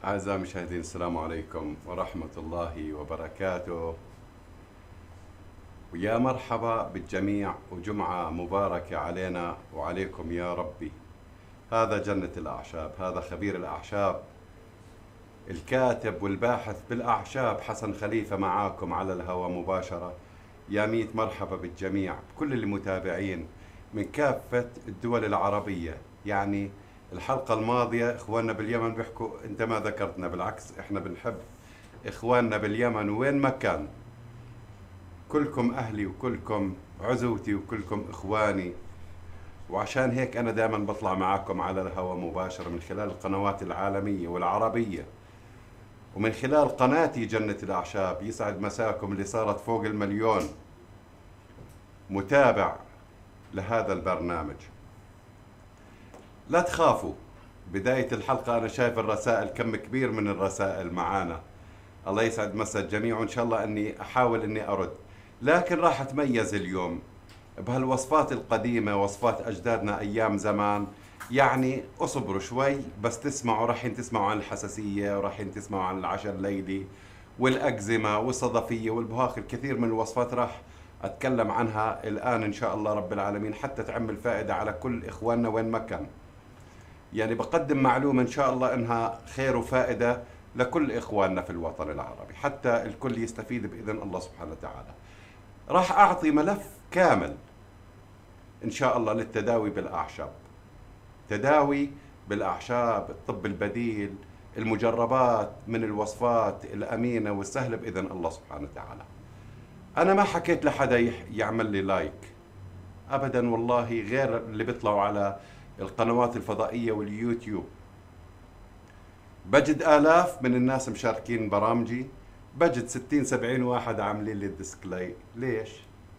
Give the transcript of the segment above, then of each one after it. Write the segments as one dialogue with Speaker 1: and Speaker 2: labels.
Speaker 1: أعزائي المشاهدين، السلام عليكم ورحمة الله وبركاته، ويا مرحبا بالجميع، وجمعة مباركة علينا وعليكم يا ربي. هذا جنة الأعشاب، هذا خبير الأعشاب الكاتب والباحث بالأعشاب حسن خليفة معاكم على الهواء مباشرة. يا ميت مرحبا بالجميع، بكل المتابعين من كافة الدول العربية. يعني الحلقة الماضية إخواننا باليمن بيحكوا أنت ما ذكرتنا، بالعكس إحنا بنحب إخواننا باليمن وين ما كان. كلكم أهلي وكلكم عزوتي وكلكم إخواني، وعشان هيك أنا دائما بطلع معاكم على الهواء مباشرة من خلال القنوات العالمية والعربية، ومن خلال قناتي جنة الأعشاب. يسعد مساكم اللي صارت فوق 1,000,000 متابع لهذا البرنامج. لا تخافوا، بداية الحلقة أنا شايف الرسائل، كم كبير من الرسائل معانا. الله يسعد مسا الجميع، وإن شاء الله أني أحاول أني أرد، لكن راح أتميز اليوم بهالوصفات القديمة، وصفات أجدادنا أيام زمان. يعني أصبروا شوي بس تسمعوا، راح تسمعوا عن الحساسية، وراح تسمعوا عن العشاء الليلي والأكزيما والصدفية والبهاق. الكثير من الوصفات راح أتكلم عنها الآن إن شاء الله رب العالمين، حتى تعمل فائدة على كل إخواننا وين ما كان. يعني بقدم معلومة إن شاء الله إنها خير وفائدة لكل إخواننا في الوطن العربي، حتى الكل يستفيد بإذن الله سبحانه وتعالى. راح أعطي ملف كامل إن شاء الله للتداوي بالأعشاب، تداوي بالأعشاب، الطب البديل، المجربات من الوصفات الأمينة والسهلة بإذن الله سبحانه وتعالى. أنا ما حكيت لحدا يعمل لي لايك أبدا والله، غير اللي بيطلعوا على القنوات الفضائية واليوتيوب. بجد آلاف من الناس مشاركين برامجي، بجد 60-70 واحد عاملين لي الديسكلاي. ليش؟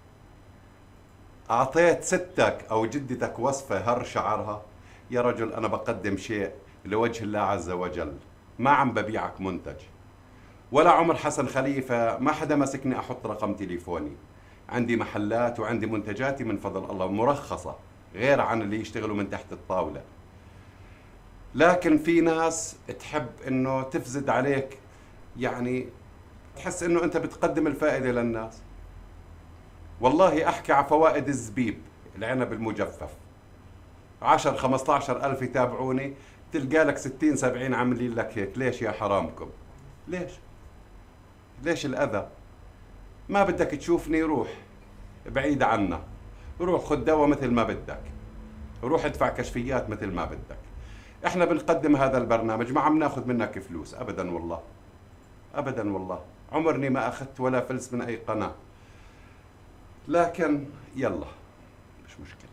Speaker 1: أعطيت ستك أو جدتك وصفة هر شعرها؟ يا رجل أنا بقدم شيء لوجه الله عز وجل، ما عم ببيعك منتج. ولا عمر حسن خليفة ما حدا مسكني أحط رقم تليفوني. عندي محلات وعندي منتجاتي من فضل الله مرخصة، غير عن اللي يشتغلوا من تحت الطاولة. لكن في ناس تحب انه تفزد عليك، يعني تحس انه انت بتقدم الفائدة للناس. والله احكي على فوائد الزبيب، العنب المجفف، 10-15 ألف يتابعوني، تلقى لك 60-70 عاملين لك هيك. ليش يا حرامكم؟ ليش الأذى؟ ما بدك تشوفني؟ روح بعيد عنا، روح خد دواء مثل ما بدك، روح ادفع كشفيات مثل ما بدك. احنا بنقدم هذا البرنامج، ما عم ناخذ منك فلوس ابدا والله، ابدا والله، عمرني ما اخذت ولا فلس من اي قناة. لكن يلا مش مشكلة،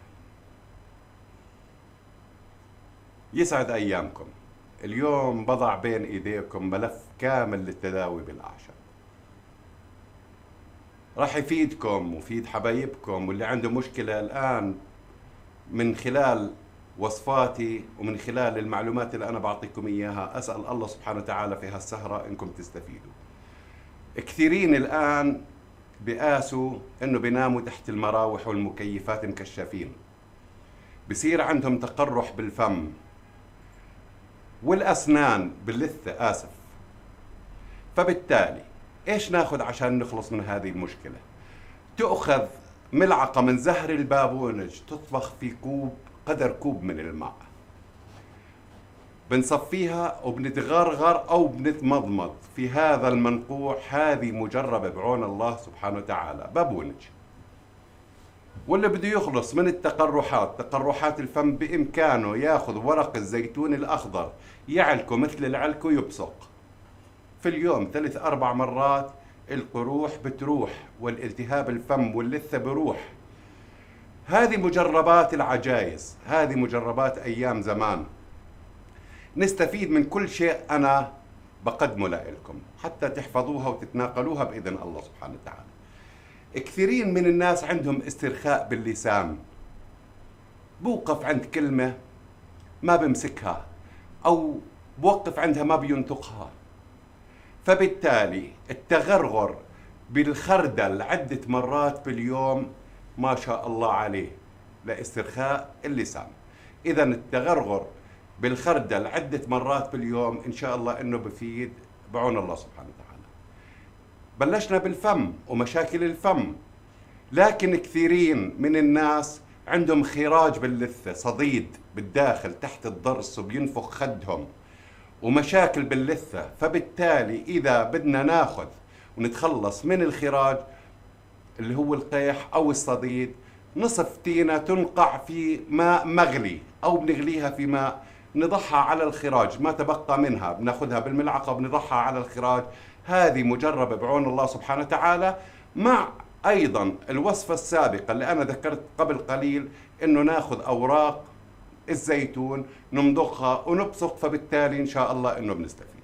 Speaker 1: يسعد ايامكم. اليوم بضع بين ايديكم ملف كامل للتداوي بالاعشاب، راح يفيدكم ويفيد حبايبكم واللي عنده مشكلة الان، من خلال وصفاتي ومن خلال المعلومات اللي أنا بعطيكم إياها. أسأل الله سبحانه وتعالى في هالسهرة إنكم تستفيدوا. كثيرين الآن بيقاسوا إنه بيناموا تحت المراوح والمكيفات مكشفين، بصير عندهم تقرح بالفم والأسنان باللثة، آسف. فبالتالي إيش ناخذ عشان نخلص من هذه المشكلة؟ تأخذ ملعقة من زهر البابونج، تطبخ في كوب، قدر كوب من الماء، بنصفيها وبنتغرغر أو بنتمضمض في هذا المنقوع. هذه مجربة بعون الله سبحانه وتعالى، بابونج. واللي بده يخلص من التقرحات، تقرحات الفم، بإمكانه ياخذ ورق الزيتون الأخضر، يعلكه مثل العلك ويبصق في اليوم 3-4 مرات. القروح بتروح والالتهاب الفم واللثة بروح. هذه مجربات العجائز، هذه مجربات أيام زمان. نستفيد من كل شيء أنا بقدمه لكم حتى تحفظوها وتتناقلوها بإذن الله سبحانه وتعالى. كثيرين من الناس عندهم استرخاء باللسان، بوقف عند كلمة ما بمسكها، أو بوقف عندها ما بينطقها. فبالتالي التغرغر بالخردل عدة مرات باليوم ما شاء الله عليه لاسترخاء اللسان. إذا التغرغر بالخردل عدة مرات باليوم إن شاء الله إنه بفيد بعون الله سبحانه وتعالى. بلشنا بالفم ومشاكل الفم، لكن كثيرين من الناس عندهم خراج باللثة، صديد بالداخل تحت الضرس وبينفخ خدهم ومشاكل باللثة. فبالتالي إذا بدنا ناخذ ونتخلص من الخراج اللي هو القيح أو الصديد، نصف تينة تنقع في ماء مغلي أو بنغليها في ماء، نضعها على الخراج، ما تبقى منها بناخذها بالملعقة وبنضعها على الخراج. هذه مجربة بعون الله سبحانه وتعالى، مع أيضا الوصفة السابقة اللي أنا ذكرت قبل قليل، إنه ناخذ أوراق الزيتون نمضخها ونبصق، فبالتالي إن شاء الله إنه بنستفيد.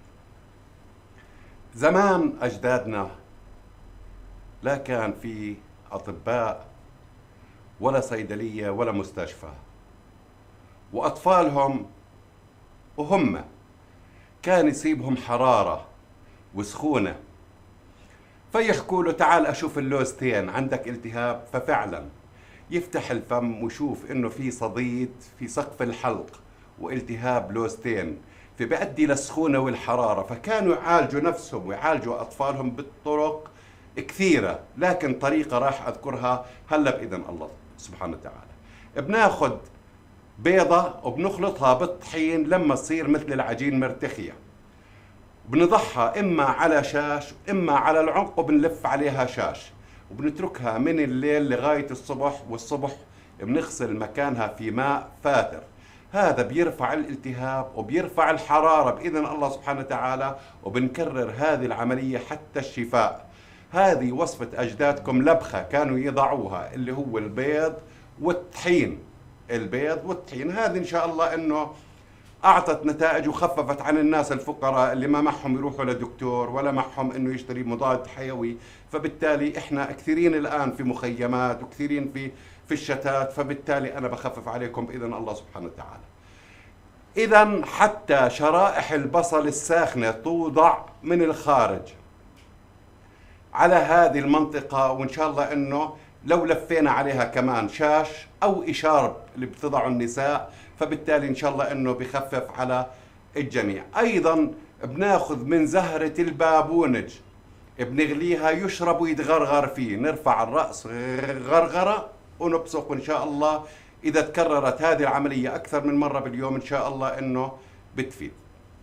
Speaker 1: زمان أجدادنا لا كان في أطباء ولا صيدلية ولا مستشفى، وأطفالهم وهم كان يصيبهم حرارة وسخونة، فيحكوا له تعال أشوف اللوزتين، عندك التهاب؟ ففعلا يفتح الفم ويشوف إنه في صديد في سقف الحلق والتهاب لوزتين، فبيؤدي للسخونة والحرارة. فكانوا يعالجوا نفسهم ويعالجوا أطفالهم بالطرق كثيرة، لكن طريقة راح أذكرها هلا بإذن الله سبحانه وتعالى. بناخد بيضة وبنخلطها بالطحين لما تصير مثل العجين مرتخية، بنضعها إما على شاش إما على العمق وبنلف عليها شاش، وبنتركها من الليل لغاية الصبح، والصبح بنغسل مكانها في ماء فاتر. هذا بيرفع الالتهاب وبيرفع الحرارة بإذن الله سبحانه وتعالى، وبنكرر هذه العملية حتى الشفاء. هذه وصفة أجدادكم لبخة كانوا يضعوها، اللي هو البيض والطحين. البيض والطحين هذه إن شاء الله إنه أعطت نتائج وخففت عن الناس الفقراء اللي ما معهم يروحوا لدكتور ولا معهم إنه يشتري مضاد حيوي. فبالتالي إحنا كثيرين الآن في مخيمات وكثيرين في الشتات، فبالتالي أنا بخفف عليكم بإذن الله سبحانه وتعالى. إذا حتى شرائح البصل الساخنة توضع من الخارج على هذه المنطقة، وإن شاء الله إنه لو لفينا عليها كمان شاش أو إشارب اللي بتضعه النساء، فبالتالي إن شاء الله إنه بخفف على الجميع. أيضا بناخذ من زهرة البابونج بنغليها، يشرب ويتغرغر فيه، نرفع الرأس غرغرة ونبصق. إن شاء الله إذا تكررت هذه العملية أكثر من مرة باليوم إن شاء الله إنه بتفيد.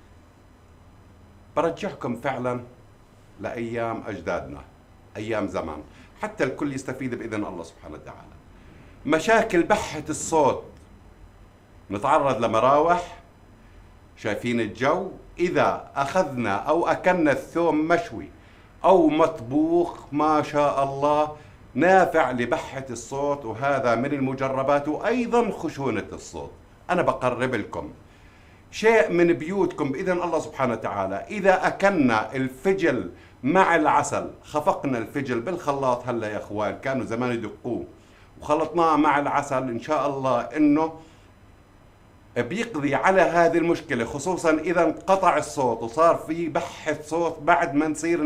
Speaker 1: برجعكم فعلا لأيام أجدادنا، أيام زمان، حتى الكل يستفيد بإذن الله سبحانه وتعالى. مشاكل بحة الصوت، نتعرض لمراوح، شايفين الجو، إذا أخذنا أو أكلنا الثوم مشوي أو مطبوخ ما شاء الله نافع لبحة الصوت، وهذا من المجربات. وأيضا خشونة الصوت، أنا بقرب لكم شيء من بيوتكم بإذن الله سبحانه وتعالى. إذا أكلنا الفجل مع العسل، خفقنا الفجل بالخلاط، هلا يا اخوان كانوا زمان يدقوه، وخلطناه مع العسل، ان شاء الله انه بيقضي على هذه المشكلة، خصوصا اذا انقطع الصوت وصار في بحة صوت بعد ما نصير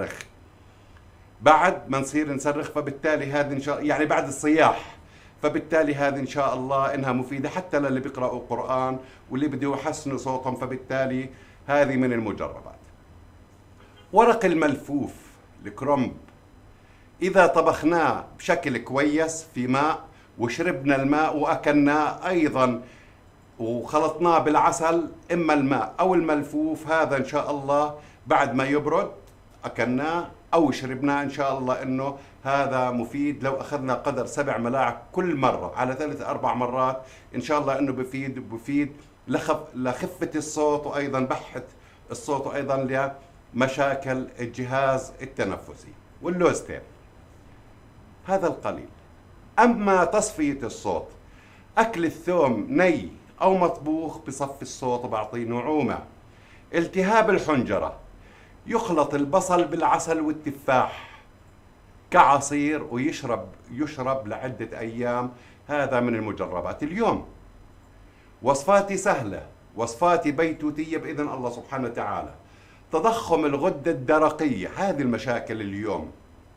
Speaker 1: نصرخ، فبالتالي هذه ان شاء يعني بعد الصياح، فبالتالي هذه ان شاء الله انها مفيدة حتى للي بيقرأوا قرآن واللي بده يحسنوا صوتهم، فبالتالي هذه من المجربات. ورق الملفوف الكرنب، إذا طبخناه بشكل كويس في ماء وشربنا الماء وأكلناه أيضا وخلطناه بالعسل، إما الماء أو الملفوف، هذا إن شاء الله بعد ما يبرد أكلناه أو شربناه إن شاء الله إنه هذا مفيد. لو أخذنا قدر 7 ملاعق كل مرة على 3-4 مرات إن شاء الله إنه بفيد لخفة الصوت، وأيضا بحة الصوت، وأيضا مشاكل الجهاز التنفسي. واللوزتين هذا القليل. أما تصفية الصوت، أكل الثوم ني أو مطبوخ بصفي الصوت وبعطيه نعومة. التهاب الحنجرة، يخلط البصل بالعسل والتفاح كعصير ويشرب لعدة أيام، هذا من المجربات. اليوم وصفاتي سهلة، وصفاتي بيتوتية بإذن الله سبحانه وتعالى. تضخم الغدة الدرقية، هذه المشاكل اليوم،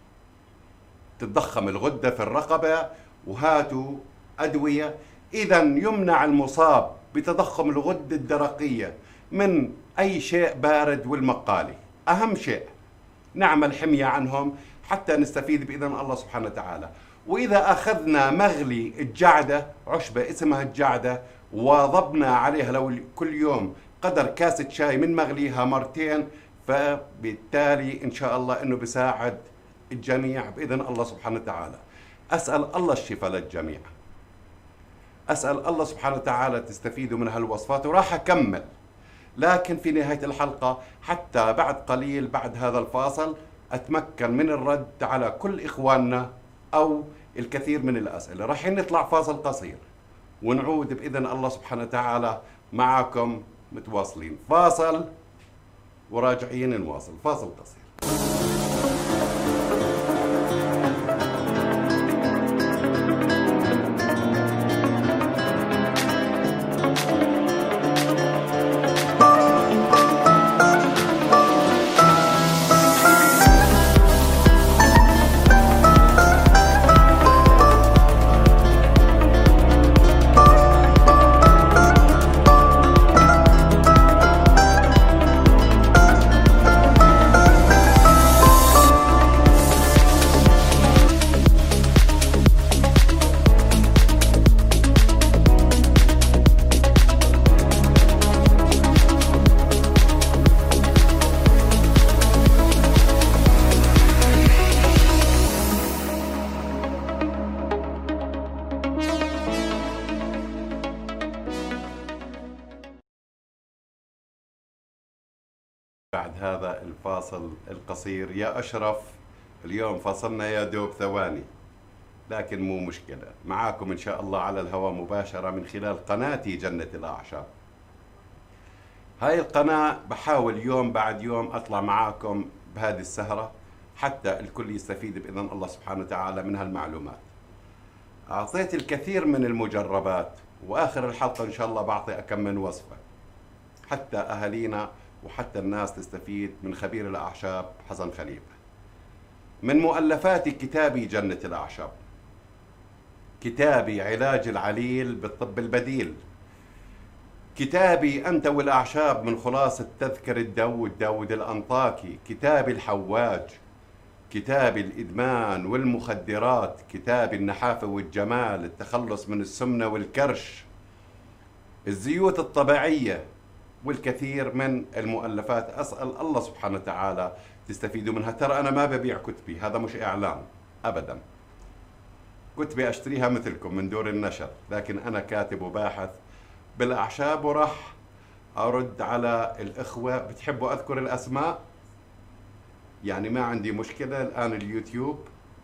Speaker 1: تتضخم الغدة في الرقبة، وهاتوا أدوية إذا يمنع المصاب بتضخم الغدة الدرقية من أي شيء بارد والمقالي. أهم شيء نعمل حمية عنهم حتى نستفيد بإذن الله سبحانه وتعالى. وإذا أخذنا مغلي الجعدة، عشبة اسمها الجعدة، وضبنا عليها لو كل يوم قدر كاسة شاي من مغليها مرتين، فبالتالي إن شاء الله أنه بساعد الجميع بإذن الله سبحانه وتعالى. أسأل الله الشفاء للجميع، أسأل الله سبحانه وتعالى تستفيدوا من هالوصفات، وراح أكمل لكن في نهاية الحلقة حتى بعد قليل بعد هذا الفاصل أتمكن من الرد على كل إخواننا أو الكثير من الأسئلة. راح نطلع فاصل قصير ونعود بإذن الله سبحانه وتعالى معكم متواصلين. فاصل وراجعين نواصل. فاصل قصير. بعد هذا الفاصل القصير يا أشرف، اليوم فاصلنا يا دوب ثواني، لكن مو مشكلة، معاكم إن شاء الله على الهواء مباشرة من خلال قناتي جنة الأعشاب. هاي القناة بحاول يوم بعد يوم أطلع معاكم بهذه السهرة حتى الكل يستفيد بإذن الله سبحانه وتعالى من هالمعلومات. أعطيت الكثير من المجربات، وآخر الحلقة إن شاء الله بعطي أكم من وصفة حتى أهالينا وحتى الناس تستفيد من خبير الأعشاب حسن خليفة. من مؤلفاتي كتابي جنة الأعشاب، كتابي علاج العليل بالطب البديل، كتابي أنت والأعشاب من خلاصة تذكرة داود الأنطاكي، كتابي الحواج، كتابي الإدمان والمخدرات، كتابي النحافة والجمال، التخلص من السمنة والكرش، الزيوت الطبيعية، والكثير من المؤلفات. أسأل الله سبحانه وتعالى تستفيدوا منها. ترى أنا ما ببيع كتبي، هذا مش إعلان أبدا، كتبي أشتريها مثلكم من دور النشر، لكن أنا كاتب وباحث بالأعشاب، وراح أرد على الإخوة. بتحبوا أذكر الأسماء؟ يعني ما عندي مشكلة. الآن اليوتيوب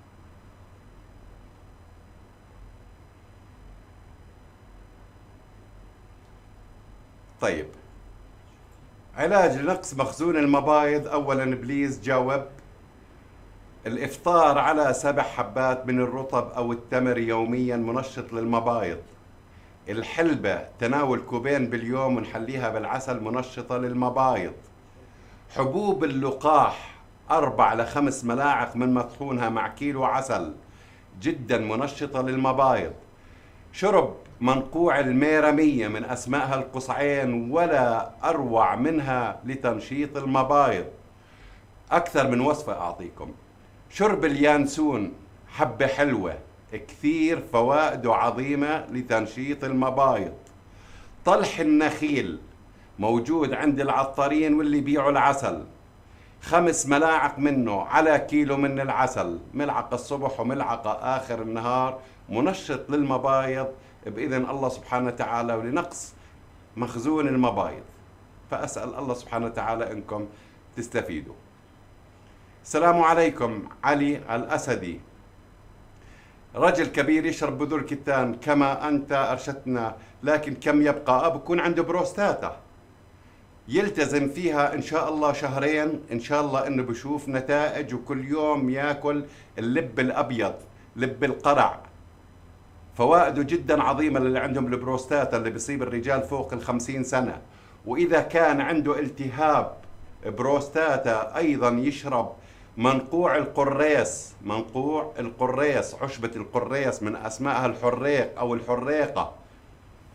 Speaker 1: طيب. علاج لنقص مخزون المبايض. أولا بليز جاوب. الإفطار على 7 حبات من الرطب أو التمر يوميا منشط للمبايض. الحلبة تناول 2 كوبين باليوم ونحليها بالعسل منشطة للمبايض. حبوب اللقاح 4 ل 5 ملاعق من مطحونها مع كيلو عسل جدا منشطة للمبايض. شرب منقوع الميرمية من أسمائها القصعين ولا أروع منها لتنشيط المبايض. أكثر من وصفة أعطيكم. شرب اليانسون حبة حلوة كثير فوائده عظيمة لتنشيط المبايض. طلح النخيل موجود عند العطارين واللي بيعوا العسل، 5 ملاعق منه على كيلو من العسل، ملعقة الصبح وملعقة آخر النهار، منشط للمبايض بإذن الله سبحانه وتعالى ولنقص مخزون المبايض. فأسأل الله سبحانه وتعالى أنكم تستفيدوا. السلام عليكم. علي الأسدي: رجل كبير يشرب بذور الكتان كما أنت أرشدتنا، لكن كم يبقى؟ بكون عنده بروستاتا، يلتزم فيها إن شاء الله 2 شهرين، إن شاء الله إنه بشوف نتائج، وكل يوم ياكل اللب الأبيض، لب القرع، فوائده جدا عظيمة للي عندهم البروستاتا اللي بيصيب الرجال فوق 50 سنة. وإذا كان عنده التهاب بروستاتا أيضا يشرب منقوع القريص. منقوع القريص، عشبة القريص من أسمائها الحريق أو الحريقة،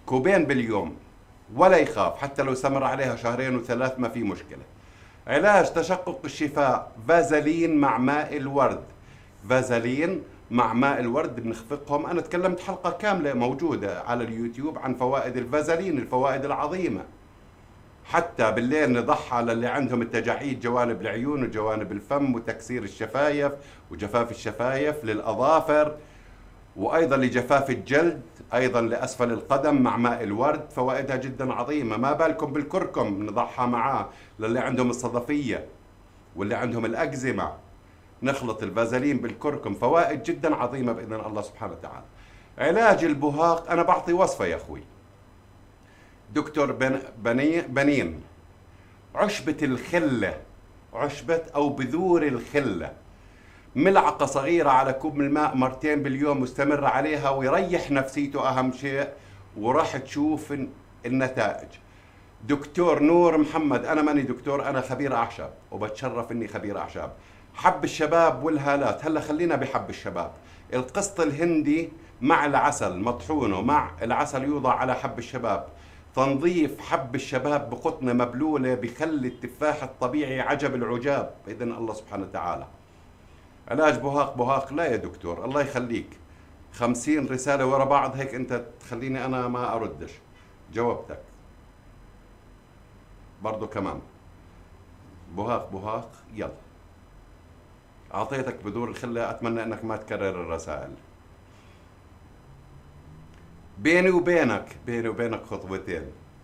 Speaker 1: كوبين باليوم ولا يخاف، حتى لو استمر عليها شهرين وثلاث ما في مشكلة. علاج تشقق الشفاء فازلين مع ماء الورد. فازلين مع ماء الورد بنخفقهم. أنا تكلمت حلقة كاملة موجودة على اليوتيوب عن فوائد الفازلين، الفوائد العظيمة. حتى بالليل نضحى للي عندهم التجاعيد جوانب العيون وجوانب الفم وتكسير الشفايف وجفاف الشفايف، للأظافر، وأيضا لجفاف الجلد، أيضا لأسفل القدم مع ماء الورد. فوائدها جدا عظيمة. ما بالكم بالكركم نضحى معاه للي عندهم الصدفية واللي عندهم الأكزيما، نخلط الفازلين بالكركم. فوائد جدا عظيمة بإذن الله سبحانه وتعالى. علاج البهاق أنا بعطي وصفة يا أخوي. دكتور بنين، عشبة الخلة، عشبة أو بذور الخلة، ملعقة صغيرة على كوب من الماء مرتين باليوم، مستمر عليها ويريح نفسيته أهم شيء، وراح تشوف النتائج. دكتور نور محمد، أنا ماني دكتور، أنا خبير أعشاب وبتشرف إني خبير أعشاب. حب الشباب والهالات، هلا خلينا بحب الشباب. القسط الهندي مع العسل مطحونه مع العسل يوضع على حب الشباب. تنظيف حب الشباب بقطنة مبلولة بخلي التفاح الطبيعي عجب العجاب بإذن الله سبحانه وتعالى. علاج بهاق لا يا دكتور الله يخليك. 50 رسالة ورا بعض هيك أنت تخليني أنا ما أردش. جاوبتك برضو كمان. بهاق يلا. أعطيتك بذور الخلة، أتمنى أنك ما تكرر الرسائل. بيني وبينك خطوتين.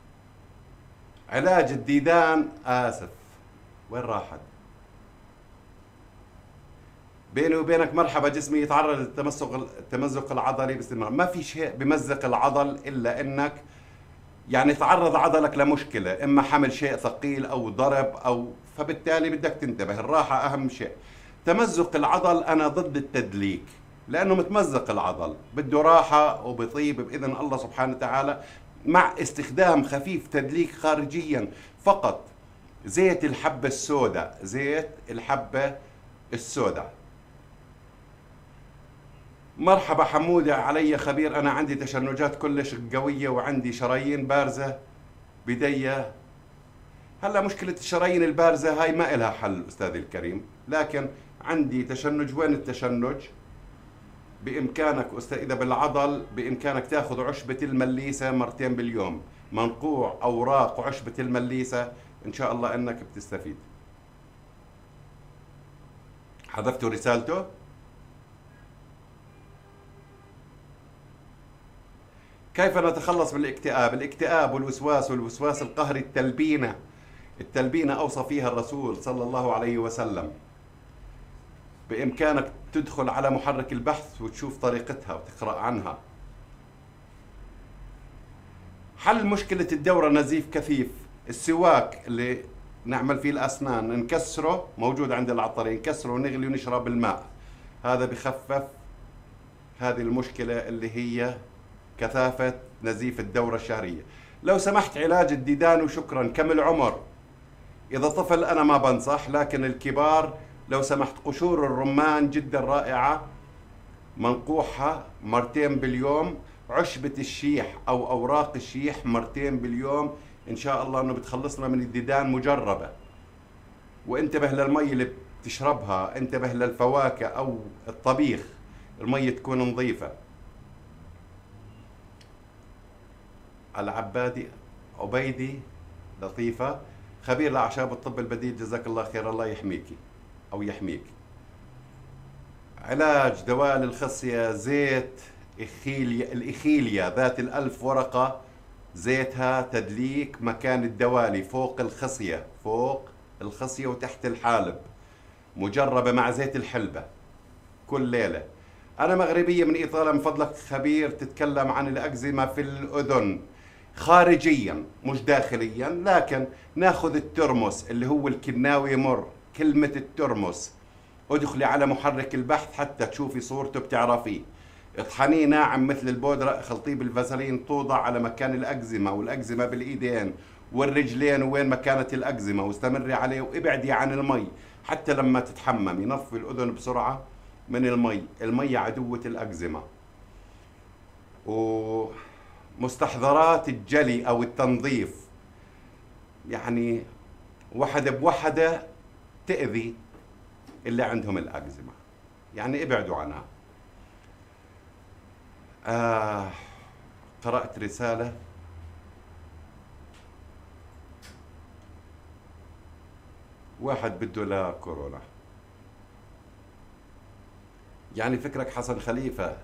Speaker 1: علاج الديدان، آسف وين راحت؟ بيني وبينك مرحبا، جسمي يتعرض للتمزق العضلي باستمرار. ما في شيء بمزق العضل إلا إنك يعني تعرض عضلك لمشكلة، إما حمل شيء ثقيل أو ضرب أو، فبالتالي بدك تنتبه. الراحة أهم شيء. تمزق العضل أنا ضد التدليك، لأنه متمزق العضل بده راحة وبطيب بإذن الله سبحانه وتعالى، مع استخدام خفيف تدليك خارجيا فقط. زيت الحبة السوداء، زيت الحبة السوداء. مرحبا حمودة، علي خبير. أنا عندي تشنجات كلش قوية وعندي شرايين بارزة بدية. هلا مشكلة الشرايين البارزة هاي ما إلها حل أستاذي الكريم، لكن عندي تشنج. وين التشنج؟ بإمكانك إذا بالعضل بإمكانك تأخذ عشبة المليسة مرتين باليوم، منقوع أوراق عشبة المليسة، إن شاء الله أنك بتستفيد. حذفتوا رسالته؟ كيف نتخلص من الاكتئاب؟ الاكتئاب والوسواس القهري، التلبينة أوصى فيها الرسول صلى الله عليه وسلم. بإمكانك تدخل على محرك البحث وتشوف طريقتها وتقرأ عنها. حل مشكلة الدورة، نزيف كثيف. السواك اللي نعمل فيه الأسنان نكسره، موجود عند العطارين، نكسره ونغلي ونشرب الماء، هذا بخفف هذه المشكلة اللي هي كثافة نزيف الدورة الشهرية. لو سمحت علاج الديدان وشكرا. كم العمر؟ إذا طفل أنا ما بنصح، لكن الكبار لو سمحت. قشور الرمان جدا رائعة، منقوحها مرتين باليوم. عشبة الشيح أو أوراق الشيح مرتين باليوم، إن شاء الله أنه بتخلصنا من الديدان، مجربة. وانتبه للمي اللي بتشربها، انتبه للفواكه أو الطبيخ، المي تكون نظيفة. العبادي عبيدي لطيفة، خبير لأعشاب الطب البديل، جزاك الله خير، الله يحميكي أو يحميك. علاج دوال الخصية، زيت الإخيليا ذات ال1000 ورقة، زيتها تدليك مكان الدوالي فوق الخصية وتحت الحالب، مجربة مع زيت الحلبة كل ليلة. أنا مغربية من إيطاليا، من فضلك خبير تتكلم عن الأكزيما في الأذن خارجيا مش داخليا، لكن ناخذ الترمس اللي هو الكناوي مر، كلمة الترمس، ادخلي على محرك البحث حتى تشوفي صورته بتعرفيه. اطحنيه ناعم مثل البودرة، خلطيه بالفازلين، توضع على مكان الأكزيما، والأكزيما بالإيدين والرجلين وين ما كانت الأكزيما، واستمري عليه وابعدي عن المي حتى لما تتحممي. نظفي الأذن بسرعة من المي عدوة الأكزيما. مستحضرات الجلي أو التنظيف، يعني وحدة بوحدة تأذي اللي عندهم الأكزيما، يعني ابعدوا عنها. قرأت رسالة واحد بده لا كورونا، يعني فكرك حسن خليفة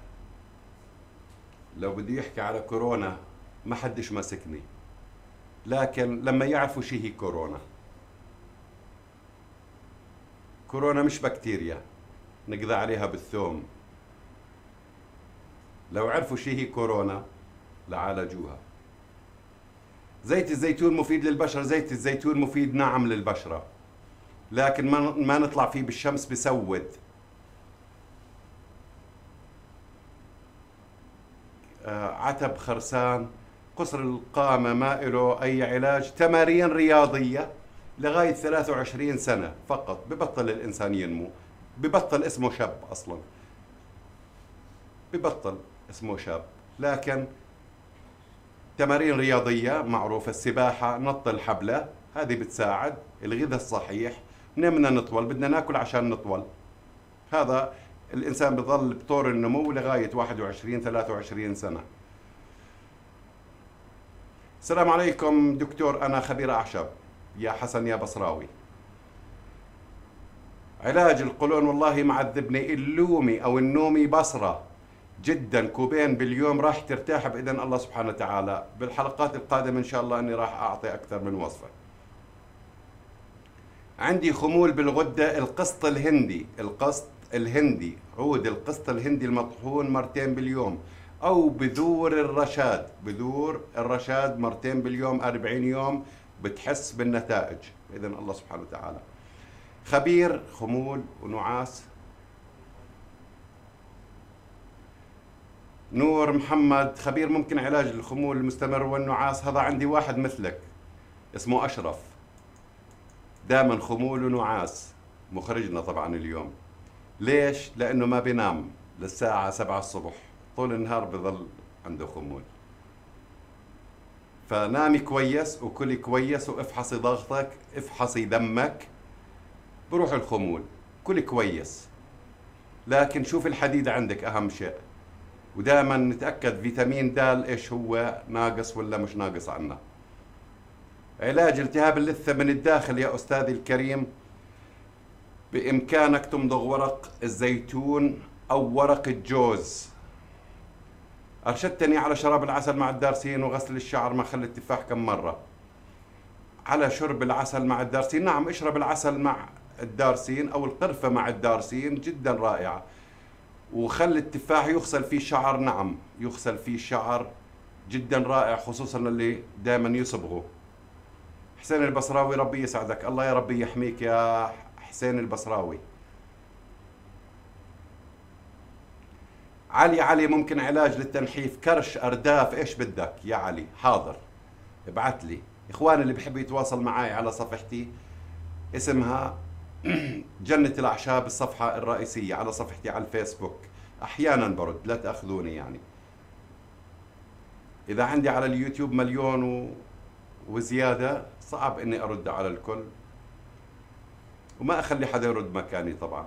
Speaker 1: لو بده يحكي على كورونا ما حدش ماسكني، لكن لما يعرفوا شي هي كورونا، كورونا مش بكتيريا نقضي عليها بالثوم، لو عرفوا شي هي كورونا لعالجوها. زيت الزيتون مفيد للبشرة، زيت الزيتون مفيد نعم للبشرة، لكن ما نطلع فيه بالشمس بسود. عتب خرسان قصر القامة ما له أي علاج، تمارين رياضية لغاية 23 سنة فقط ببطل الإنسان ينمو، ببطل اسمه شاب أصلا، ببطل اسمه شاب. لكن تمارين رياضية معروفة، السباحة، نط الحبلة، هذه بتساعد. الغذاء الصحيح، منين بدنا نطول؟ بدنا ناكل عشان نطول. هذا الإنسان بظل بطور النمو لغاية 21-23 سنة. السلام عليكم دكتور، أنا خبير أعشاب يا حسن يا بصراوي. علاج القولون والله معذبني، اللومي أو النومي بصرة جدا، كوبين باليوم راح ترتاح بإذن الله سبحانه وتعالى. بالحلقات القادمة إن شاء الله أني راح أعطي أكثر من وصفة. عندي خمول بالغدة، القسط الهندي، القسط الهندي، عود القسط الهندي المطحون مرتين باليوم، أو بذور الرشاد، بذور الرشاد مرتين باليوم 40 يوم بتحس بالنتائج بإذن الله سبحانه وتعالى. خبير خمول ونعاس. نور محمد، خبير ممكن علاج الخمول المستمر والنعاس. هذا عندي واحد مثلك اسمه أشرف، دائما خمول ونعاس، مخرجنا طبعا اليوم. ليش؟ لأنه ما بينام للساعة 7 الصبح، طول النهار بظل عنده خمول. فنامي كويس وكلي كويس وافحصي ضغطك، افحصي دمك، بروح الخمول. كلي كويس، لكن شوف الحديد عندك أهم شيء، ودائما نتأكد فيتامين د إيش هو ناقص ولا مش ناقص عنا. علاج التهاب اللثة من الداخل يا أستاذي الكريم، بإمكانك تمضغ ورق الزيتون أو ورق الجوز. أرشدتني على شراب العسل مع الدارسين وغسل الشعر مع خل التفاح كم مرة. على شرب العسل مع الدارسين، نعم اشرب العسل مع الدارسين أو القرفة مع الدارسين، جدا رائعة. وخل التفاح يغسل فيه شعر، نعم يغسل فيه شعر، جدا رائع، خصوصا اللي دائما يصبغوا. حسين البصراوي، ربي يسعدك، الله يا ربي يحميك يا حسين البصراوي. علي ممكن علاج للتنحيف، كرش، أرداف، إيش بدك يا علي؟ حاضر، ابعت لي. إخواني اللي بحب يتواصل معي على صفحتي اسمها جنة الأعشاب، الصفحة الرئيسية على صفحتي على الفيسبوك. أحيانا برد، لا تأخذوني يعني. إذا عندي على اليوتيوب 1,000,000 وزيادة صعب إني أرد على الكل، وما أخلي حدا يرد مكاني طبعا.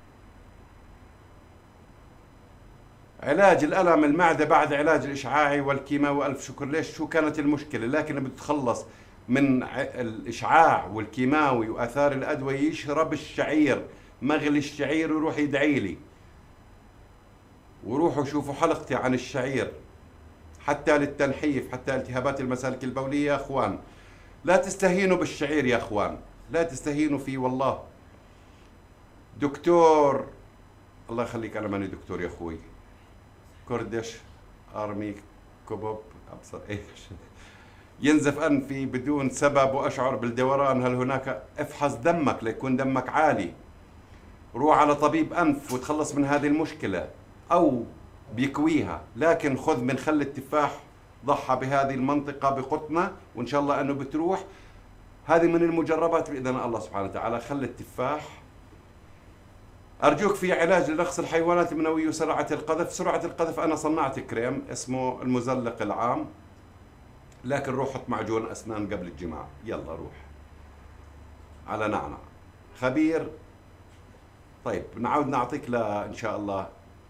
Speaker 1: علاج الألم المعدة بعد علاج الإشعاعي والكيماوي، ألف شكر. ليش؟ شو كانت المشكلة؟ لكن بتخلص من الإشعاع والكيماوي وآثار الأدوية، يشرب الشعير، مغلي الشعير، ويروح يدعي لي. وروحوا شوفوا حلقتي عن الشعير، حتى للتنحيف، حتى التهابات المسالك البولية. يا أخوان لا تستهينوا بالشعير يا أخوان، لا تستهينوا فيه والله. دكتور، الله يخليك، أنا ماني دكتور يا أخوي. كردش أرمي كبب أبصر إيش ينزف أنفي بدون سبب وأشعر بالدوران، هل هناك؟ افحص دمك ليكون دمك عالي، روح على طبيب أنف وتخلص من هذه المشكلة، أو بيكويها. لكن خذ من خل التفاح، ضحى بهذه المنطقة بقطنة، وإن شاء الله أنه بتروح. هذه من المجربات بإذن الله سبحانه وتعالى. خل التفاح أرجوك في علاج لنقص الحيوانات المنوية وسرعة القذف. سرعة القذف أنا صنعت كريم اسمه المزلق العام، لكن روح حط معجون أسنان قبل الجماع، يلا روح على نعنع خبير. طيب نعود نعطيك إن شاء الله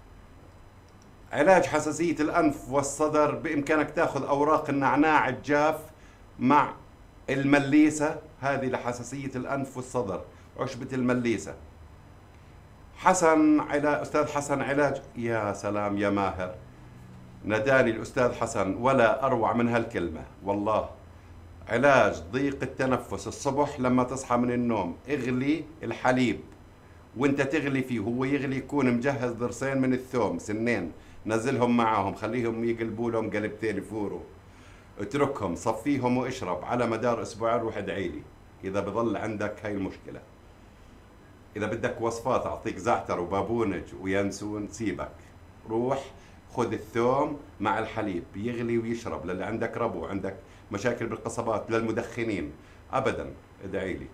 Speaker 1: علاج حساسية الأنف والصدر. بإمكانك تأخذ أوراق النعناع الجاف مع المليسة، هذه لحساسية الأنف والصدر، عشبة المليسة. أستاذ حسن علاج، يا سلام يا ماهر، نداني الأستاذ حسن ولا أروع من هالكلمة والله. علاج ضيق التنفس الصبح لما تصحى من النوم، اغلي الحليب وانت تغلي فيه، هو يغلي يكون مجهز ضرسين من الثوم سنين، نزلهم معاهم خليهم يقلبوا لهم قلبتين يفوروا، اتركهم صفيهم واشرب على مدار اسبوعين، روح ادعي لي اذا بظل عندك هاي المشكلة. اذا بدك وصفات اعطيك زعتر وبابونج وينسون سيبك، روح خذ الثوم مع الحليب يغلي ويشرب، للي عندك ربو عندك مشاكل بالقصبات، للمدخنين ابدا ادعي لي.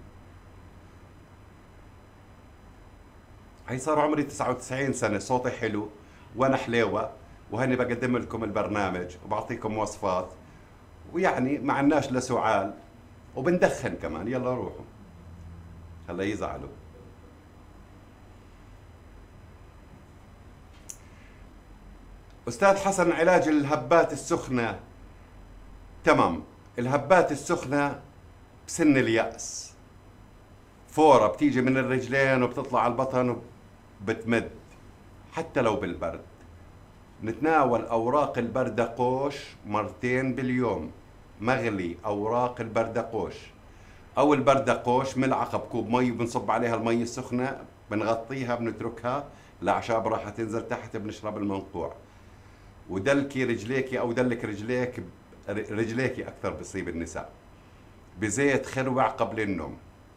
Speaker 1: هي صار عمري 99 سنة، صوتي حلو وانا حليوة، وهني بقدم لكم البرنامج وبعطيكم وصفات، ويعني ما عناش لسعال وبندخن كمان، يلا روحوا هلا يزعلوا. أستاذ حسن علاج الهبات السخنة، تمام. الهبات السخنة بسن اليأس، فورة بتيجي من الرجلين وبتطلع على البطن وبتمد حتى لو بالبرد. نتناول أوراق البردقوش مرتين باليوم، مغلي أوراق البردقوش أو البردقوش ملعقة بكوب مي، بنصب عليها المي السخنة، بنغطيها بنتركها الأعشاب راح تنزل تحت، بنشرب المنقوع. ودلكي رجليكي أو دلك رجليكي أكثر بصيب النساء بزيت خروع قبل النوم.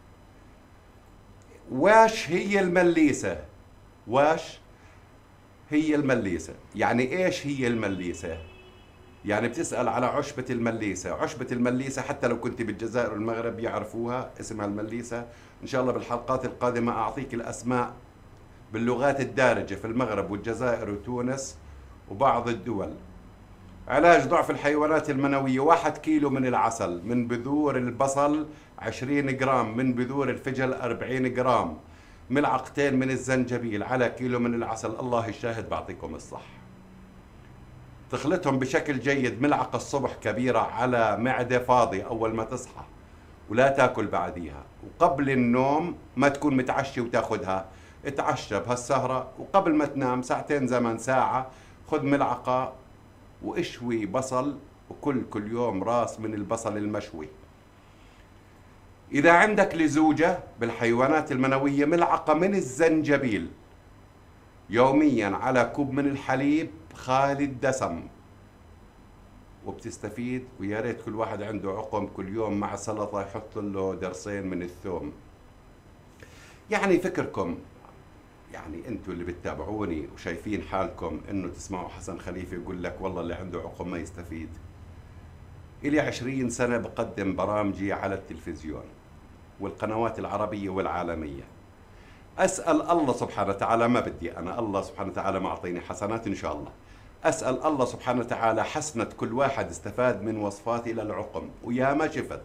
Speaker 1: واش هي المليسة؟ واش هي المليسة؟ يعني ايش هي المليسة؟ يعني بتسأل على عشبة المليسة. عشبة المليسة حتى لو كنت بالجزائر والمغرب يعرفوها، اسمها المليسة. ان شاء الله بالحلقات القادمة اعطيك الاسماء باللغات الدارجة في المغرب والجزائر وتونس وبعض الدول. علاج ضعف الحيوانات المنوية، 1 كيلو من العسل، من بذور البصل 20 جرام، من بذور الفجل 40 جرام، ملعقتين من الزنجبيل على كيلو من العسل، الله الشاهد بعطيكم الصح. تخلطهم بشكل جيد، ملعقة الصبح كبيرة على معدة فاضية أول ما تصحى، ولا تاكل بعديها. وقبل النوم ما تكون متعشي وتاخذها، اتعشى بهالسهرة، وقبل ما تنام ساعتين زمن ساعة خذ ملعقة واشوي بصل، وكل يوم راس من البصل المشوي. إذا عندك لزوجة بالحيوانات المنوية، ملعقة من الزنجبيل يوميا على كوب من الحليب خالي الدسم، وبتستفيد. ويا ريت كل واحد عنده عقم كل يوم مع سلطة يحط له درسين من الثوم. يعني فكركم، يعني انتوا اللي بتتابعوني وشايفين حالكم انه تسمعوا حسن خليفة يقول لك والله اللي عنده عقم ما يستفيد. إلي 20 سنة بقدم برامجي على التلفزيون والقنوات العربية والعالمية. أسأل الله سبحانه وتعالى، ما بدي أنا، الله سبحانه وتعالى ما أعطيني حسنات إن شاء الله، أسأل الله سبحانه وتعالى حسنة كل واحد استفاد من وصفاتي للعقم، ويا ما شفت.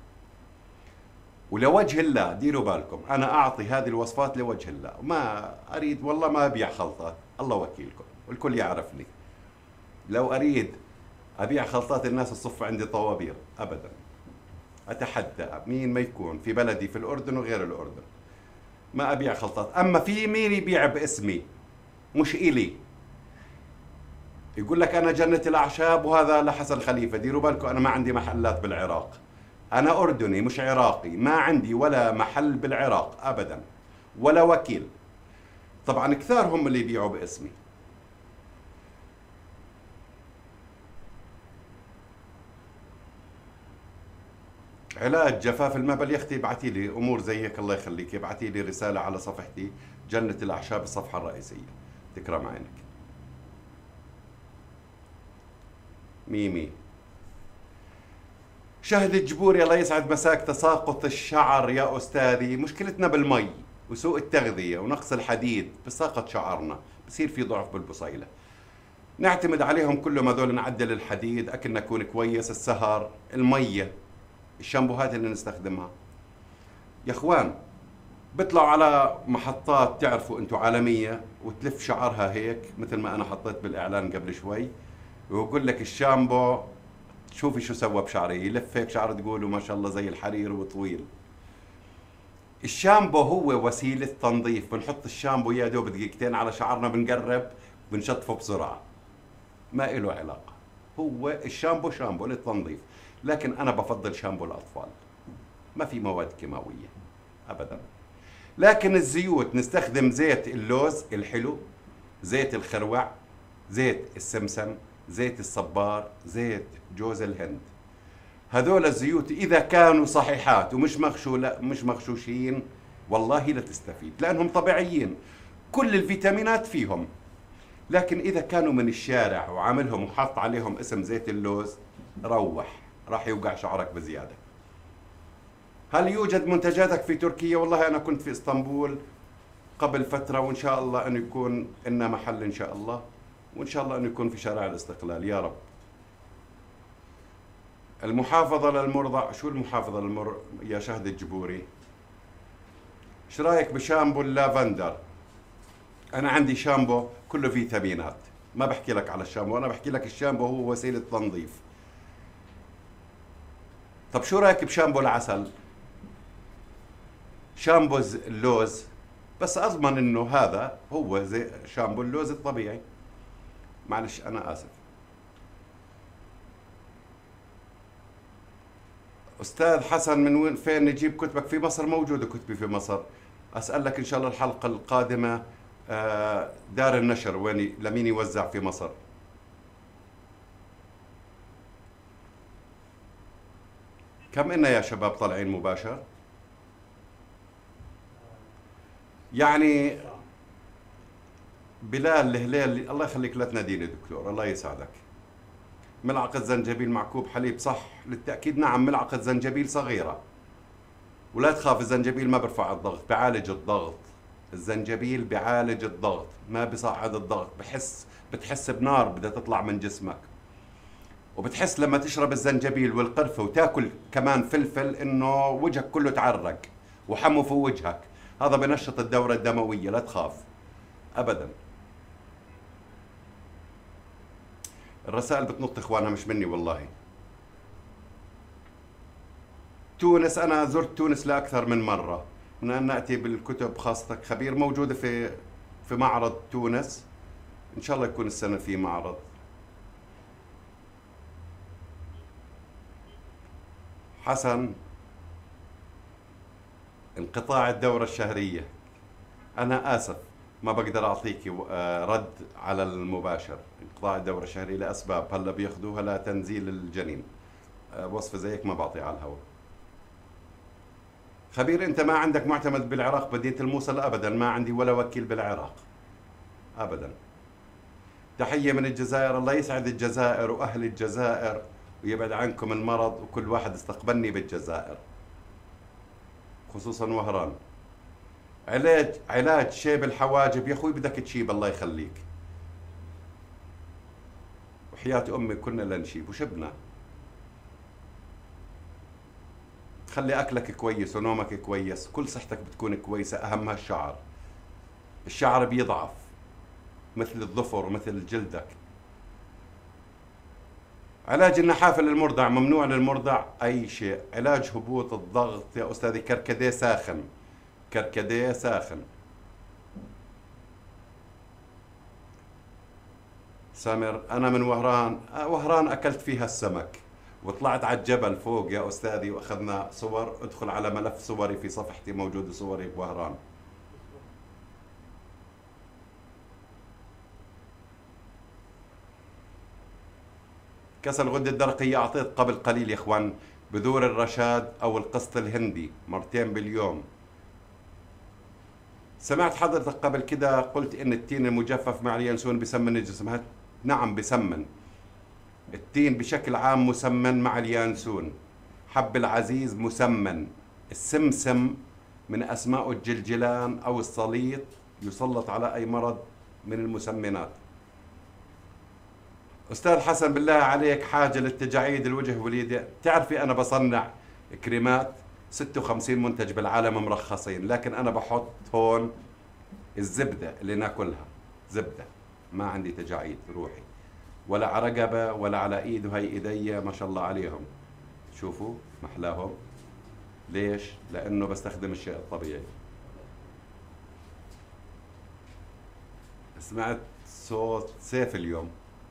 Speaker 1: ولوجه الله ديروا بالكم، أنا أعطي هذه الوصفات لوجه الله، ما أريد والله ما أبيع خلطات، الله وكيلكم والكل يعرفني. لو أريد أبيع خلطات الناس الصف عندي طوابير أبدا. أتحدى مين ما يكون في بلدي في الأردن وغير الأردن، ما أبيع خلطات. أما في مين يبيع باسمي مش إلي، يقول لك أنا جنة الأعشاب وهذا لحسن خليفة. ديروا بالكم أنا ما عندي محلات بالعراق، أنا أردني مش عراقي، ما عندي ولا محل بالعراق أبدا ولا وكيل. طبعا كثار هم اللي يبيعوا باسمي. علاج جفاف المهبل، يا اختي ابعتي لي امور زي هيك الله يخليك، ابعتي لي رساله على صفحتي جنة الاعشاب الصفحه الرئيسيه، تكرم عينك. ميمي شهد الجبوري، الله يسعد مساك. تساقط الشعر يا استاذي، مشكلتنا بالمي، وسوء التغذية ونقص الحديد بساقط شعرنا، بصير في ضعف بالبصيلة. نعتمد عليهم كلهم هذول، نعدل الحديد، أكلنا يكون كويس، السهر، المية، الشامبوهات اللي نستخدمها. يا اخوان بيطلعوا على محطات تعرفوا انتم عالمية وتلف شعرها هيك مثل ما انا حطيت بالاعلان قبل شوي، ويقول لك الشامبو شوفي شو سوى بشعري، يلف هيك شعر تقولوا ما شاء الله زي الحرير وطويل. الشامبو هو وسيلة تنظيف، بنحط الشامبو يا دوب دقيقتين على شعرنا، بنقرب بنشطفه بسرعة، ما له علاقة. هو الشامبو شامبو للتنظيف، لكن أنا بفضل شامبو الأطفال، ما في مواد كيماوية أبدا. لكن الزيوت نستخدم زيت اللوز الحلو، زيت الخروع، زيت السمسم، زيت الصبار، زيت جوز الهند. هذول الزيوت إذا كانوا صحيحات ومش مش مغشوشين والله لا تستفيد، لأنهم طبيعيين كل الفيتامينات فيهم. لكن إذا كانوا من الشارع وعاملهم وحاط عليهم اسم زيت اللوز، روح راح يوقع شعرك بزيادة. هل يوجد منتجاتك في تركيا؟ والله أنا كنت في اسطنبول قبل فترة، وإن شاء الله أن يكون لنا محل إن شاء الله، وإن شاء الله أن يكون في شارع الاستقلال يا رب. المحافظة للمرضع، شو المحافظة يا شهد الجبوري؟ ايش رايك بشامبو اللافندر؟ انا عندي شامبو كله فيتامينات، ما بحكي لك على الشامبو، انا بحكي لك الشامبو هو وسيلة تنظيف. طب شو رايك بشامبو العسل؟ شامبو اللوز، بس اضمن انه هذا هو زي شامبو اللوز الطبيعي. معلش انا اسف. أستاذ حسن من وين فين نجيب كتبك؟ في مصر موجودة كتبي في مصر. أسألك إن شاء الله الحلقة القادمة دار النشر وين لمين يوزع في مصر. كم إنا يا شباب طالعين مباشر؟ يعني بلال الهليل الله يخليك لا تناديني دكتور، الله يسعدك. ملعقة زنجبيل معكوب حليب، صح للتأكيد نعم، ملعقة زنجبيل صغيرة. ولا تخاف، الزنجبيل ما بيرفع الضغط، بيعالج الضغط. الزنجبيل بيعالج الضغط، ما بيصعد الضغط. بتحس بنار بدها تطلع من جسمك، وبتحس لما تشرب الزنجبيل والقرفة وتاكل كمان فلفل انه وجهك كله تعرق وحمو في وجهك. هذا بنشط الدورة الدموية، لا تخاف ابدا. الرسائل بتنط اخوانها مش مني والله. تونس، انا زرت تونس لاكثر من مرة، من ان ناتي بالكتب خاصتك خبير موجودة في معرض تونس، ان شاء الله يكون السنة في معرض. حسن، انقطاع الدورة الشهرية، انا اسف ما بقدر اعطيك رد على المباشر. انقطاع الدورة الشهرية لاسباب هلا بياخذوها لتنزيل الجنين، وصفة زيك ما بعطي على الهواء. خبير انت ما عندك معتمد بالعراق مدينة الموصل؟ ابدا ما عندي ولا وكيل بالعراق ابدا. تحية من الجزائر، الله يسعد الجزائر واهل الجزائر ويبعد عنكم المرض، وكل واحد استقبلني بالجزائر خصوصا وهران. علاج شيب الحواجب يا اخوي بدك تشيب الله يخليك، وحياة امي كنا لنشيب وشبنا. خلي اكلك كويس ونومك كويس، كل صحتك بتكون كويسة، اهمها الشعر. الشعر بيضعف مثل الظفر ومثل جلدك. علاج النحافة للمرضع، ممنوع للمرضع اي شيء. علاج هبوط الضغط يا استاذي كركديه ساخن، كركديه ساخن. سامر، انا من وهران. وهران اكلت فيها السمك وطلعت على الجبل فوق يا أستاذي وأخذنا صور. ادخل على ملف صوري في صفحتي، موجود صوري بوهران. كسر الغدة الدرقية أعطيت قبل قليل يا إخوان بذور الرشاد أو القسط الهندي مرتين باليوم. سمعت حضرتك قبل كده قلت إن التين المجفف مع اليانسون بسمن الجسم. نعم بسمن، التين بشكل عام مسمن مع اليانسون. حب العزيز مسمن، السمسم من أسماء الجلجلان أو الصليط يسلط على أي مرض من المسمنات. أستاذ حسن بالله عليك حاجة للتجاعيد الوجه واليد، تعرفي أنا بصنع كريمات 56 منتج بالعالم مرخصين، لكن أنا بحط هون الزبدة اللي ناكلها، زبدة، ما عندي تجاعيد روحي ولا على رقبة ولا على إيد، وهي إيدي ما شاء الله عليهم، شوفوا محلاهم. ليش؟ لأنه بستخدم الشيء الطبيعي. سمعت صوت سيف اليوم.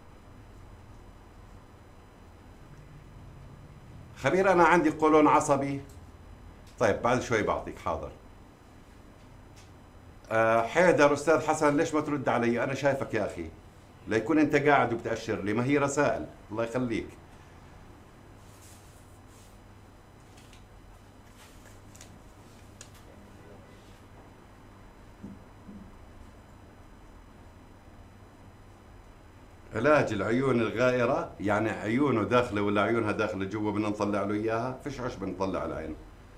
Speaker 1: خبير أنا عندي قولون عصبي. طيب بعد شوي بعطيك، حاضر. حيدر أستاذ حسن ليش ما ترد علي؟ أنا شايفك يا أخي، ليكون أنت قاعد وبتأشر لي، ما هي رسائل، الله يخليك. علاج العيون الغائرة، يعني عيونه داخلة ولا عيونها داخلة جوا بدنا نطلع له إياها؟ فيش عشب نطلع العين.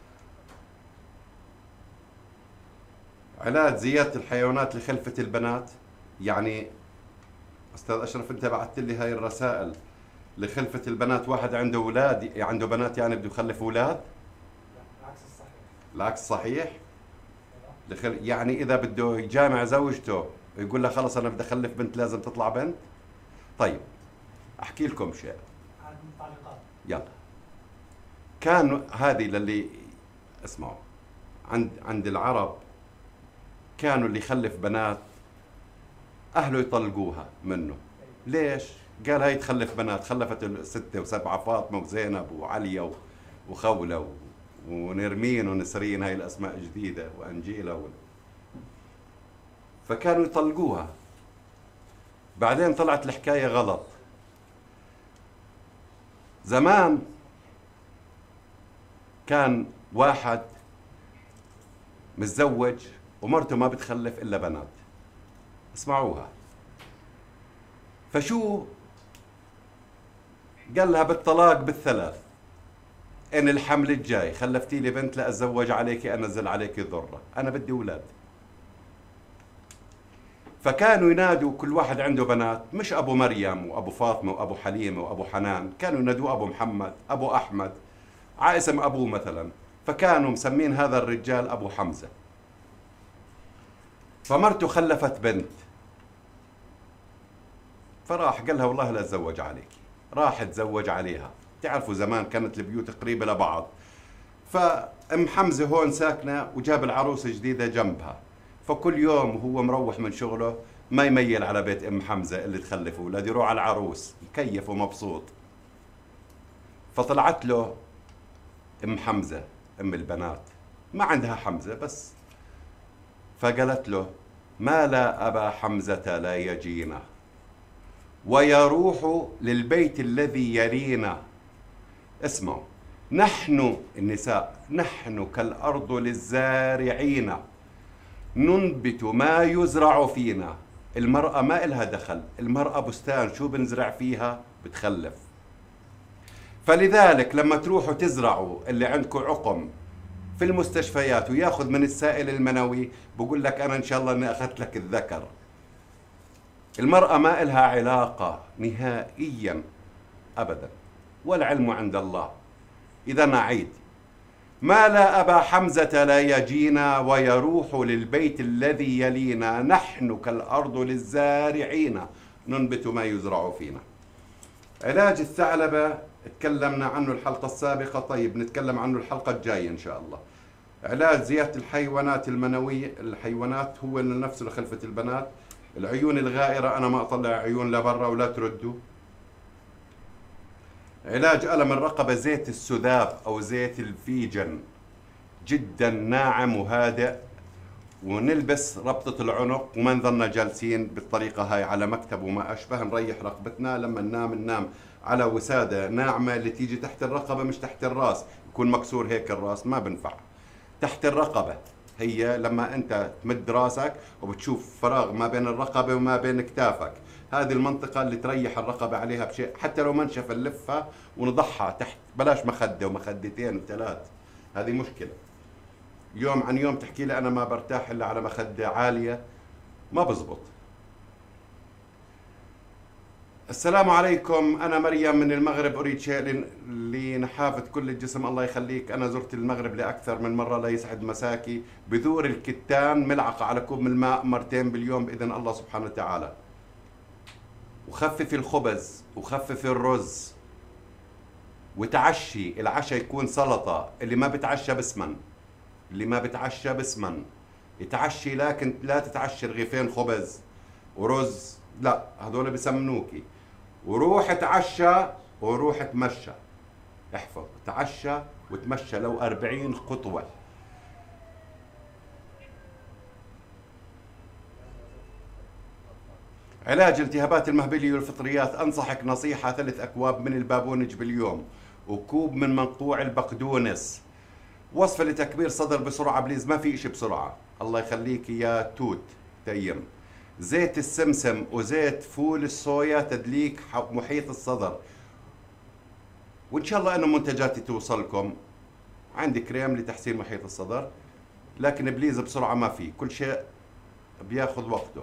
Speaker 1: علاج زيادة الحيوانات لخلفة البنات، يعني أستاذ أشرف أنت بعثت لي هاي الرسائل لخلفة البنات، واحد عنده أولاد، عنده بنات يعني بده يخلف أولاد؟
Speaker 2: العكس الصحيح.
Speaker 1: العكس صحيح؟ يعني إذا بده يجامع زوجته يقول لها خلص أنا بدي أخلف بنت لازم تطلع بنت؟ طيب أحكي لكم شيء.
Speaker 2: تعليقات.
Speaker 1: يلا. كان هذه للي اسمعوا، عند العرب كانوا اللي يخلف بنات أهله يطلقوها منه. ليش؟ قال هاي تخلف بنات، خلفت 6 و7 فاطمة وزينب وعليا وخولة ونرمين ونسرين، هاي الأسماء جديدة، وأنجيلة فكانوا يطلقوها. بعدين طلعت الحكاية غلط. زمان كان واحد متزوج ومرته ما بتخلف إلا بنات، اسمعوها. فشو قال لها؟ بالطلاق بالثلاث، إن الحمل الجاي خلفتي لي بنت لأتزوج عليك أنزل عليك ضرة، أنا بدي أولاد. فكانوا ينادوا كل واحد عنده بنات، مش أبو مريم وأبو فاطمة وأبو حليمة وأبو حنان، كانوا ينادوا أبو محمد، أبو أحمد، على اسم أبوه مثلا، فكانوا مسمين هذا الرجال أبو حمزة. فمرته خلفت بنت، فراح قال لها والله لا أتزوج عليك، راح تزوج عليها. تعرفوا زمان كانت البيوت قريبة لبعض، فأم حمزة هون ساكنة وجاب العروسة جديدة جنبها، فكل يوم وهو مروح من شغله ما يميل على بيت أم حمزة اللي تخلفه، ولا يروح على العروس مكيف ومبسوط. فطلعت له أم حمزة أم البنات، ما عندها حمزة بس، فقالت له ما لا أبا حمزة لا يجينا ويروح للبيت الذي يلينا. اسمعوا، نحن النساء نحن كالأرض للزارعين ننبت ما يزرع فينا. المرأة ما إلها دخل، المرأة بستان شو بنزرع فيها بتخلف. فلذلك لما تروحوا تزرعوا اللي عندكم عقم في المستشفيات وياخذ من السائل المنوي بقول لك أنا إن شاء الله أني أخذت لك الذكر. المرأة ما إلها علاقة نهائيا أبدا، والعلم عند الله. إذا نعيد، ما لا أبا حمزة لا يجينا ويروح للبيت الذي يلينا، نحن كالأرض للزارعين ننبت ما يزرع فينا. علاج الثعلبة تكلمنا عنه الحلقة السابقة، طيب نتكلم عنه الحلقة الجاية إن شاء الله. علاج زيادة الحيوانات المنوية، الحيوانات هو نفسه لخلفة البنات. العيون الغائرة أنا ما أطلع عيون لبرا ولا تردوا. علاج ألم الرقبة زيت السذاب أو زيت الفيجن، جدا ناعم وهادئ، ونلبس ربطة العنق وما نظلنا جالسين بالطريقة هاي على مكتب وما أشبه، نريح رقبتنا لما ننام على وسادة ناعمة اللي تيجي تحت الرقبة مش تحت الراس، يكون مكسور هيك الراس ما بنفع، تحت الرقبة. هي لما أنت تمد راسك وبتشوف فراغ ما بين الرقبة وما بين كتافك، هذه المنطقة اللي تريح الرقبة عليها بشيء، حتى لو منشف نلفها ونضحها تحت، بلاش مخدة ومخدتين وثلاث، هذه مشكلة. يوم عن يوم تحكي لي أنا ما برتاح إلا على مخدة عالية، ما بزبط. السلام عليكم، أنا مريم من المغرب، أريد شيء لنحافة كل الجسم. الله يخليك، أنا زرت المغرب لأكثر من مرة، لا يسعد مساكي. بذور الكتان ملعقة على كوب من الماء مرتين باليوم بإذن الله سبحانه وتعالى. وخفف الخبز وخفف الرز وتعشي، العشاء يكون سلطة. اللي ما بتعشى بسمن، اللي ما بتعشى بسمن يتعشي، لكن لا تتعشي رغيفين خبز ورز، لا هذول بسمنوكي. وروح اتعشى وروح اتمشى، احفظ، تعشى وتمشى لو 40 خطوة. علاج التهابات المهبلية والفطريات، أنصحك نصيحة 3 أكواب من البابونج باليوم وكوب من منقوع البقدونس. وصفة لتكبير صدر بسرعة بليز، ما في إشي بسرعة. الله يخليك يا توت تيم. زيت السمسم وزيت فول الصويا تدليك محيط الصدر. وإن شاء الله أنه منتجاتي توصلكم. عندي كريم لتحسين محيط الصدر، لكن بليز بسرعة ما في، كل شيء بياخذ وقته.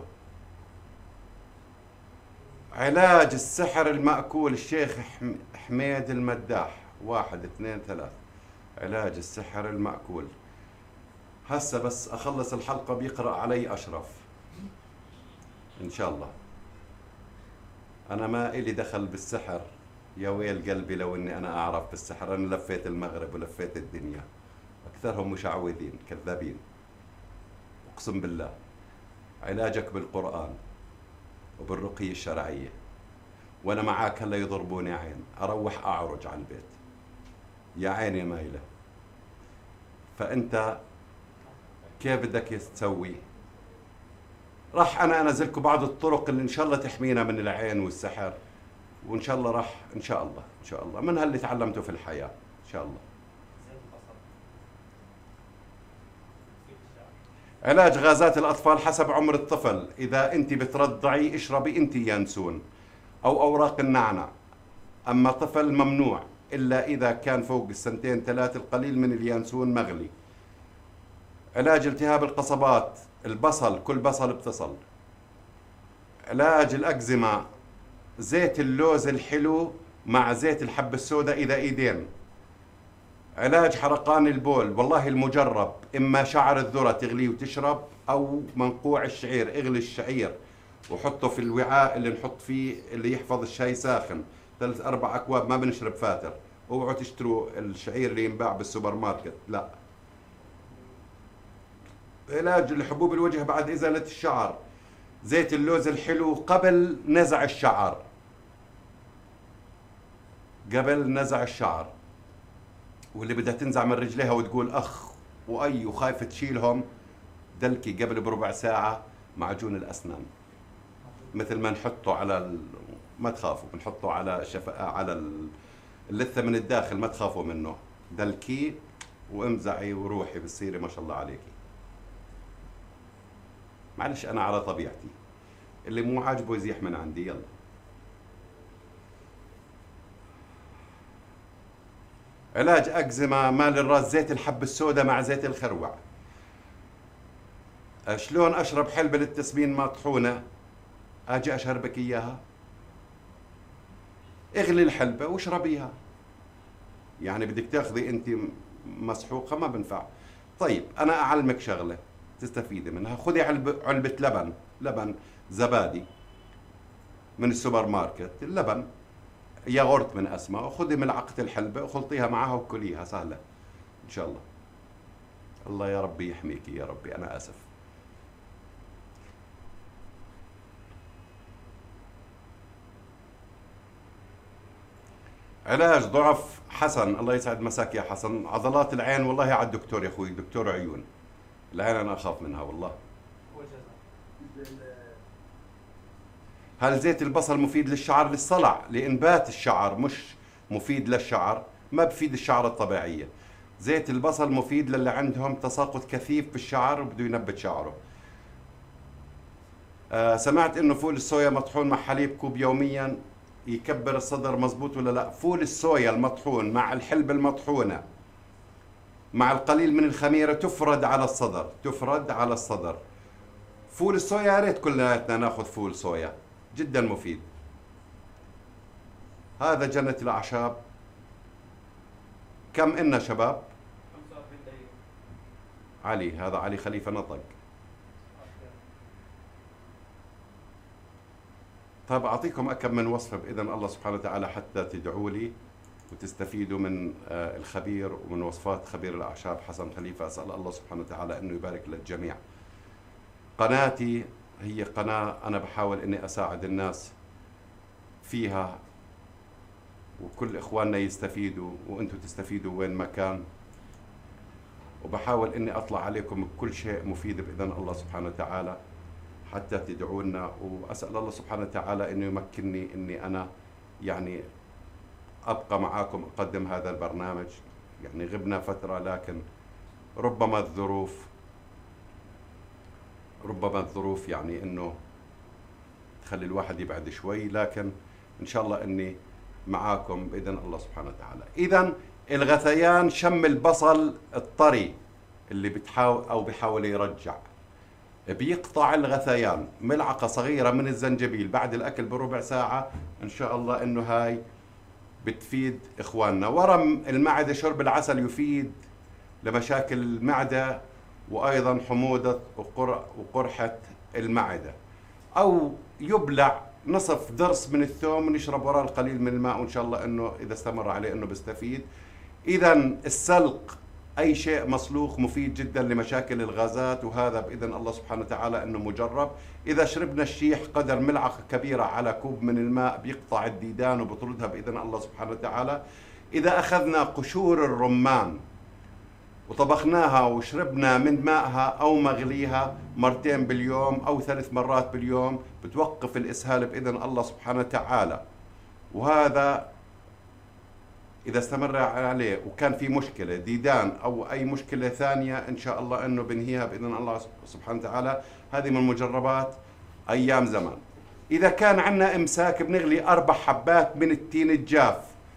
Speaker 1: علاج السحر المأكول، الشيخ حميد المداح. 1 2 3. علاج السحر المأكول. هسه بس أخلص الحلقة بيقرأ علي أشرف إن شاء الله. أنا ما إلي دخل بالسحر، يا ويل قلبي لو إني أنا أعرف بالسحر. أنا لفيت المغرب ولفيت الدنيا، أكثرهم مشعوذين كذابين، أقسم بالله. علاجك بالقرآن وبالرقية الشرعية، وأنا معاك هلا يضربوني عين، أروح أعرج على البيت، يا عيني مايلة. فأنت كيف بدك تسوي؟ راح أنا أنزلكم بعض الطرق اللي إن شاء الله تحمينا من العين والسحر، وإن شاء الله راح إن شاء الله إن شاء الله من هاللي تعلمته في الحياة إن شاء الله. علاج غازات الأطفال حسب عمر الطفل، إذا أنت بترضعي اشربي أنت ينسون أو أوراق النعنع، أما طفل ممنوع إلا إذا كان فوق 2 3 القليل من اليانسون مغلي. علاج التهاب القصبات، البصل، كل بصل بتصل. علاج الأكزيما، زيت اللوز الحلو مع زيت الحب السوداء إذا إيدين. علاج حرقان البول، والله المجرب، إما شعر الذرة تغليه وتشرب، أو منقوع الشعير، اغلي الشعير وحطه في الوعاء اللي نحط فيه اللي يحفظ الشاي ساخن، 3 4 أكواب، ما بنشرب فاتر. اوعوا تشتروا الشعير اللي ينباع بالسوبر ماركت، لا. علاج لحبوب الوجه بعد إزالة الشعر، زيت اللوز الحلو قبل نزع الشعر، قبل نزع الشعر. واللي بدها تنزع من رجليها وتقول أخ وأي وخايفة تشيلهم، دلكي قبل بربع ساعة معجون الأسنان، مثل ما نحطه على ما تخافوا، بنحطه على على اللثة من الداخل، ما تخافوا منه. دلكي وامزعي وروحي بتصيري ما شاء الله عليكي. معلش أنا على طبيعتي، اللي مو عاجبه يزيح من عندي. يلا. علاج أكزيما مال الراس، زيت الحب السوداء مع زيت الخروع. شلون أشرب حلبة للتسمين مطحونة؟ أجي أشربك إياها، اغلي الحلبة واشربيها. يعني بدك تاخذي أنت مسحوقة ما بنفع. طيب أنا أعلمك شغلة تستفيدي منها، خذي علبة لبن زبادي من السوبر ماركت، اللبن ياغورت من أسماء، وخذي ملعقة الحلبة وخلطيها معها وكليها، سهلة إن شاء الله. الله يا ربي يحميكي يا ربي، أنا آسف. علاج ضعف حسن، الله يسعد مساك يا حسن، عضلات العين. والله على الدكتور يا أخوي، دكتور عيون، العين أنا أخاف منها والله. هل زيت البصل مفيد للشعر؟ للصلع، لإنبات الشعر، مش مفيد للشعر، ما بفيد الشعر الطبيعية. زيت البصل مفيد للي عندهم تساقط كثيف بالشعر وبده ينبت شعره. سمعت إنه فول الصويا مطحون مع حليب كوب يوميا يكبر الصدر، مزبوط ولا لا؟ فول الصويا المطحون مع الحلبة المطحونة مع القليل من الخميرة تفرد على الصدر، تفرد على الصدر. فول الصويا يا ريت كلنا ناخذ فول صويا، جدا مفيد. هذا جنة الأعشاب. كم إلنا شباب؟
Speaker 2: 45 دقيقة.
Speaker 1: علي، هذا علي خليفة نطق. طيب أعطيكم أكم من وصفة بإذن الله سبحانه وتعالى حتى تدعوا لي وتستفيدوا من الخبير ومن وصفات خبير الأعشاب حسن خليفة. أسأل الله سبحانه وتعالى أنه يبارك للجميع. قناتي هي قناة أنا بحاول أني أساعد الناس فيها، وكل إخواننا يستفيدوا وأنتم تستفيدوا وين ما كان، وبحاول أني أطلع عليكم بكل شيء مفيد بإذن الله سبحانه وتعالى حتى تدعونا. وأسأل الله سبحانه وتعالى أنه يمكنني أني أنا يعني أبقى معاكم أقدم هذا البرنامج. يعني غبنا فترة، لكن ربما الظروف يعني أنه تخلي الواحد يبعد شوي، لكن إن شاء الله أني معاكم بإذن الله سبحانه وتعالى. إذن الغثيان شم البصل الطري اللي بيحاول يرجع، بيقطع الغثيان. ملعقة صغيرة من الزنجبيل بعد الأكل بربع ساعة، إن شاء الله إنه هاي بتفيد إخواننا. ورم المعدة، شرب العسل يفيد لمشاكل المعدة، وأيضا حموضة وقرحة المعدة. أو يبلع نصف ضرس من الثوم ونشرب وراء القليل من الماء، وإن شاء الله إنه إذا استمر عليه إنه بيستفيد. إذا السلق، أي شيء مسلوق مفيد جدا لمشاكل الغازات، وهذا بإذن الله سبحانه وتعالى أنه مجرب. إذا شربنا الشيح قدر ملعقة كبيرة على كوب من الماء بيقطع الديدان وبطردها بإذن الله سبحانه وتعالى. إذا أخذنا قشور الرمان وطبخناها وشربنا من مائها أو مغليها مرتين باليوم أو 3 مرات باليوم، بتوقف الإسهال بإذن الله سبحانه وتعالى. وهذا إذا استمر عليه وكان في مشكلة ديدان أو أي مشكلة ثانية، إن شاء الله أنه بنهيها بإذن الله سبحانه وتعالى. هذه من مجربات أيام زمان. إذا كان عندنا إمساك، بنغلي 4 حبات من التين الجاف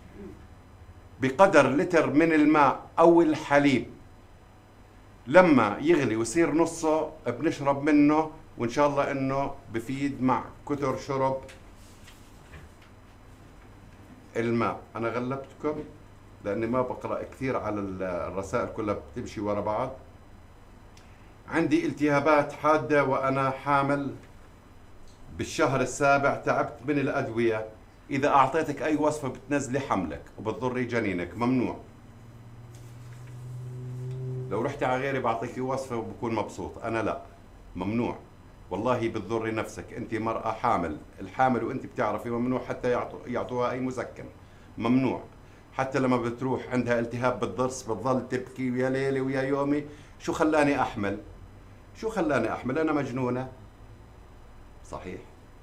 Speaker 1: بقدر لتر من الماء أو الحليب، لما يغلي ويصير نصه بنشرب منه، وإن شاء الله أنه بفيد مع كثر شرب الماء. أنا غلبتكم لأني ما بقرأ كثير على الرسائل، كلها بتمشي ورا بعض. عندي التهابات حادة وأنا حامل بالشهر السابع، تعبت من الأدوية. إذا أعطيتك أي وصفة بتنزلي حملك وبتضري جنينك، ممنوع. لو رحتي على غيري بعطيكي وصفة وبكون مبسوط، أنا لا، ممنوع. والله بتضري نفسك. أنت مرأة حامل، الحامل وأنت بتعرفي ممنوع حتى يعطوها أي مسكن، ممنوع. حتى لما بتروح عندها التهاب بالضرس بتظل تبكي ويا ليلي ويا يومي، شو خلاني أحمل؟ شو خلاني أحمل؟ أنا مجنونة؟ صحيح.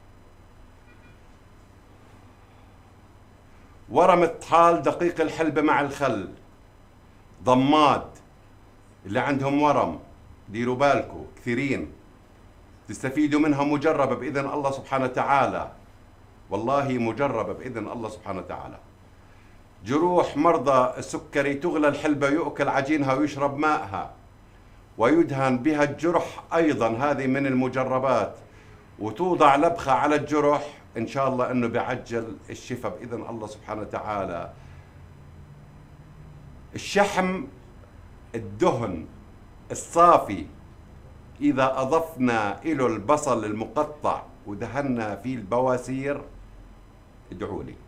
Speaker 1: ورم الطحال، دقيق الحلبة مع الخل، ضماد، اللي عندهم ورم ديروا بالكم كثيرين، تستفيدوا منها، مجربة بإذن الله سبحانه وتعالى. والله مجربة بإذن الله سبحانه وتعالى. جروح مرضى السكري، تغلى الحلبة، يؤكل عجينها ويشرب ماءها ويدهن بها الجرح، أيضا هذه من المجربات، وتوضع لبخة على الجرح، إن شاء الله أنه بيعجل الشفاء بإذن الله سبحانه وتعالى. الشحم، الدهن الصافي، إذا أضفنا إلى البصل المقطع ودهنا فيه البواسير، ادعوا لي.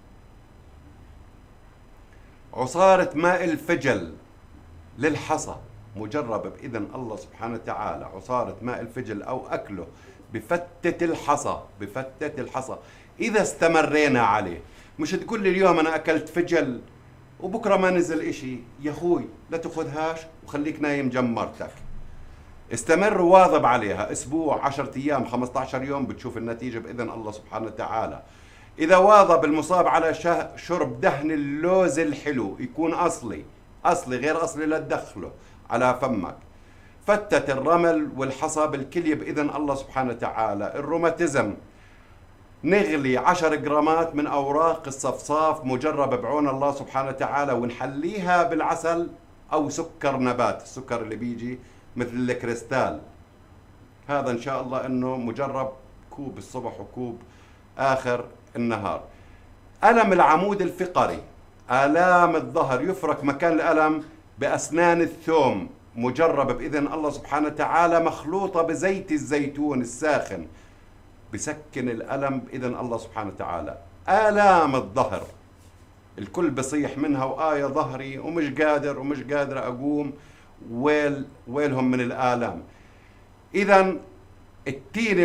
Speaker 1: عصارة ماء الفجل للحصى، مجربة بإذن الله سبحانه وتعالى. عصارة ماء الفجل أو أكله بفتت الحصى، بفتت الحصى. إذا استمرينا عليه، مش تقول لي اليوم أنا أكلت فجل وبكرة ما نزل إشي، يا أخوي لا تأخذهاش وخليك نايم جنب مرتك. استمر وواظب عليها أسبوع، 10 أيام، 15 يوم، بتشوف النتيجة بإذن الله سبحانه وتعالى. إذا واظب المصاب على شرب دهن اللوز الحلو، يكون أصلي غير أصلي لا تدخله على فمك. فتت الرمل والحصى بالكلية بإذن الله سبحانه وتعالى. الروماتيزم، نغلي 10 جرامات من أوراق الصفصاف، مجربة بعون الله سبحانه وتعالى، ونحليها بالعسل أو سكر نبات، السكر اللي بيجي مثل الكريستال. هذا إن شاء الله إنه مجرب، كوب الصبح وكوب آخر النهار. ألم العمود الفقري، آلام الظهر، يفرك مكان الألم بأسنان الثوم، مجرب بإذن الله سبحانه وتعالى، مخلوطة بزيت الزيتون الساخن، بسكن الألم بإذن الله سبحانه وتعالى. آلام الظهر الكل بصيح منها، وآية ظهري ومش قادر أقوم، ويلهم من الآلام. إذا التين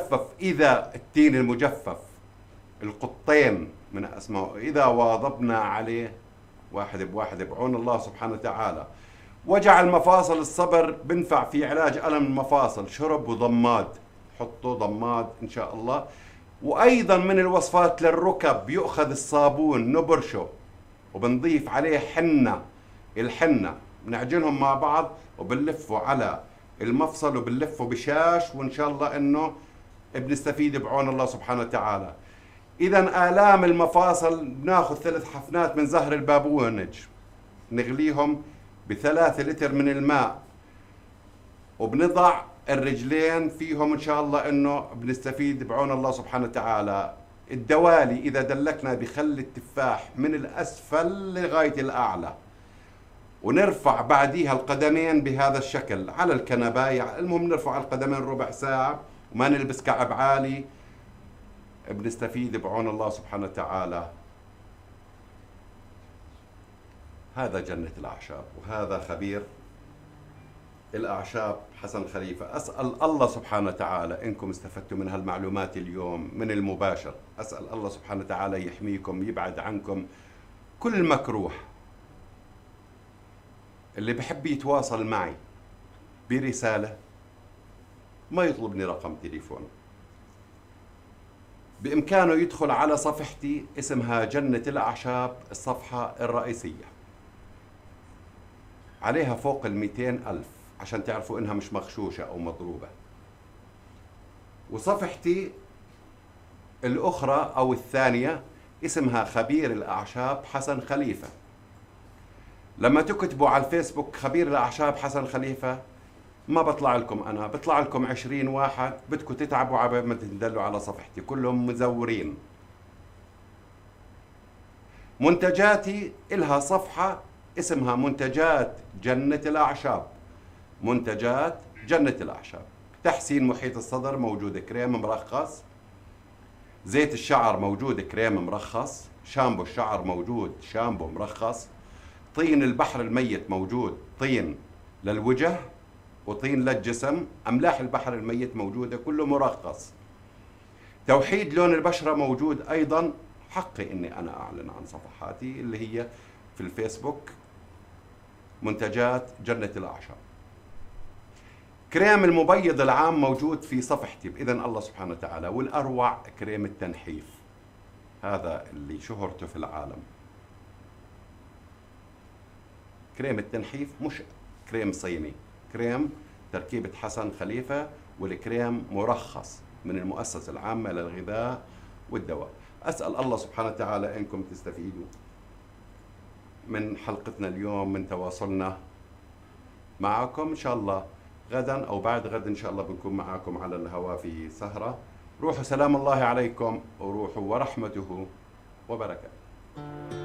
Speaker 1: المجفف، القطين من أسماء، إذا واظبنا عليه واحد بواحد بعون الله سبحانه وتعالى. وجع المفاصل، الصبر بنفع في علاج ألم المفاصل، شرب وضماد، حطوا ضماد إن شاء الله. وأيضا من الوصفات للركب، يؤخذ الصابون نبرشه وبنضيف عليه الحنة بنعجنهم مع بعض وبنلفه على المفصل وبنلفه بشاش، وإن شاء الله إنه بنستفيد بعون الله سبحانه وتعالى. إذا آلام المفاصل بناخذ 3 حفنات من زهر البابونج، نغليهم ب3 لتر من الماء، وبنضع الرجلين فيهم إن شاء الله إنه بنستفيد بعون الله سبحانه وتعالى. الدوالي إذا دلكنا بخل التفاح من الأسفل لغاية الأعلى، ونرفع بعديها القدمين بهذا الشكل على الكنباية، المهم نرفع القدمين ربع ساعة وما نلبس كعب عالي، بنستفيد بعون الله سبحانه وتعالى. هذا جنة الأعشاب، وهذا خبير الأعشاب حسن خليفة. أسأل الله سبحانه وتعالى إنكم استفدتوا من هالمعلومات اليوم من المباشر، أسأل الله سبحانه وتعالى يحميكم، يبعد عنكم كل مكروه. اللي بحب يتواصل معي برسالة ما يطلبني رقم تليفون، بإمكانه يدخل على صفحتي اسمها جنة الأعشاب، الصفحة الرئيسية عليها فوق 200,000 عشان تعرفوا إنها مش مغشوشة أو مضروبة. وصفحتي الأخرى أو الثانية اسمها خبير الأعشاب حسن خليفة. لما تكتبوا على الفيسبوك خبير الأعشاب حسن خليفة ما بطلع لكم أنا، بطلع لكم 20 واحد، بدكم تتعبوا على ما تدلوا على صفحتي، كلهم مزورين. منتجاتي إلها صفحة اسمها منتجات جنة الأعشاب، منتجات جنة الأعشاب. تحسين محيط الصدر موجود كريم مرخص، زيت الشعر موجود كريم مرخص، شامبو الشعر موجود شامبو مرخص، طين البحر الميت موجود طين للوجه وطين للجسم، أملاح البحر الميت موجودة كله مرخص. توحيد لون البشرة موجود أيضا، حقي إني أنا أعلن عن صفحاتي اللي هي في الفيسبوك منتجات جنة الأعشاب. كريم المبيض العام موجود في صفحتي بإذن الله سبحانه وتعالى. والأروع كريم التنحيف، هذا اللي شهرته في العالم. كريم التنحيف مش كريم صيني، كريم تركيبة حسن خليفة، والكريم مرخص من المؤسسة العامة للغذاء والدواء. أسأل الله سبحانه وتعالى إنكم تستفيدوا من حلقتنا اليوم، من تواصلنا معكم. إن شاء الله غدا أو بعد غد إن شاء الله بنكون معكم على الهواء في سهرة. روحوا سلام الله عليكم، وروحوا ورحمته وبركاته.